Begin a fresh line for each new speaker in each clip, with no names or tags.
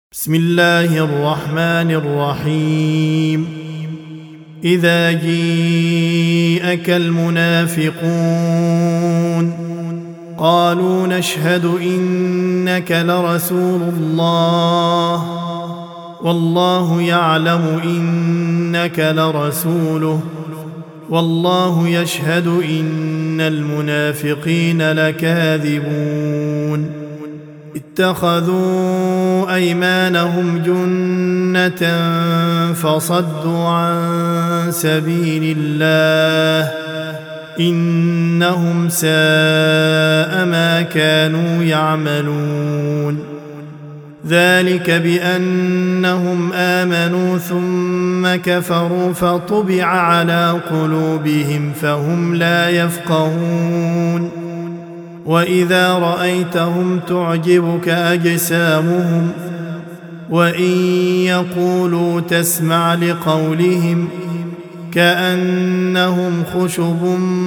بسم الله الرحمن الرحيم. إذا جيءك المنافقون قالوا نشهد إنك لرسول الله والله يعلم إنك لرسوله والله يشهد إن المنافقين لكاذبون. اتخذوا أيمانهم جنة فصدوا عن سبيل الله إنهم ساء ما كانوا يعملون. ذلك بأنهم آمنوا ثم كفروا فطبع على قلوبهم فهم لا يفقهون. وإذا رأيتهم تعجبك أجسامهم وإن يقولوا تسمع لقولهم كأنهم خشب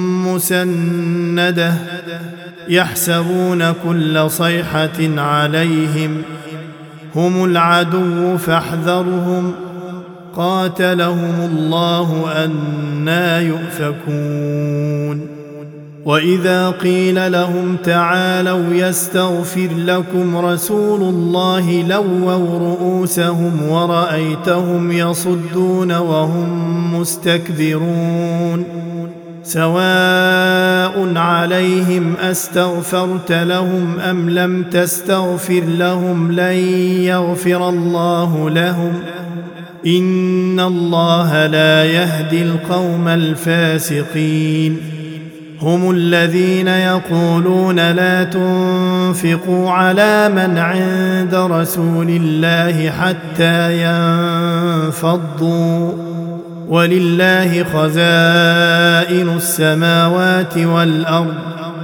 مسندة يحسبون كل صيحة عليهم هم العدو فاحذرهم قاتلهم الله أنى يؤفكون. وإذا قيل لهم تعالوا يستغفر لكم رسول الله لووا رؤوسهم ورأيتهم يصدون وهم مستكبرون. سواء عليهم أستغفرت لهم أم لم تستغفر لهم لن يغفر الله لهم إن الله لا يهدي القوم الفاسقين. هم الذين يقولون لا تنفقوا على من عند رسول الله حتى ينفضوا ولله خزائن السماوات والأرض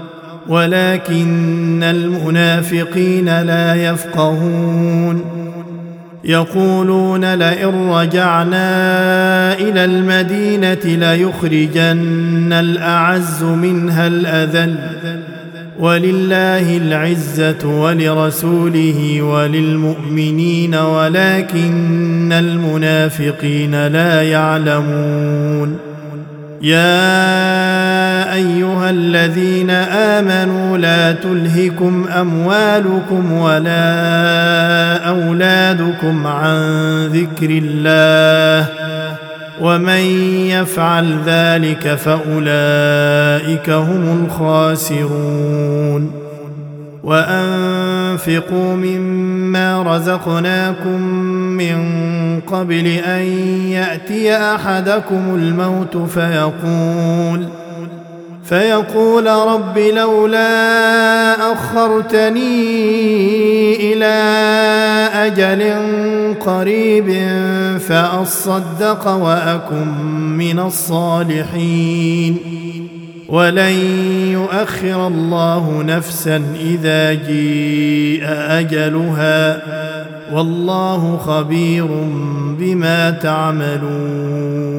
ولكن المنافقين لا يفقهون. يقولون لئن رجعنا إلى المدينة ليخرجن الأعز منها الأذل ولله العزة ولرسوله وللمؤمنين ولكن المنافقين لا يعلمون. يا أيها الذين آمنوا لا تلهكم أموالكم ولا أولادكم عن ذكر الله ومن يفعل ذلك فأولئك هم الخاسرون. وأنفقوا مما رزقناكم من قبل أن يأتي أحدكم الموت فيقول رب لولا أخرتني إلى أجل قريب فأصدق وأكن من الصالحين ولن يؤخر الله نفسا إذا جيء أجلها والله خبير بما تعملون.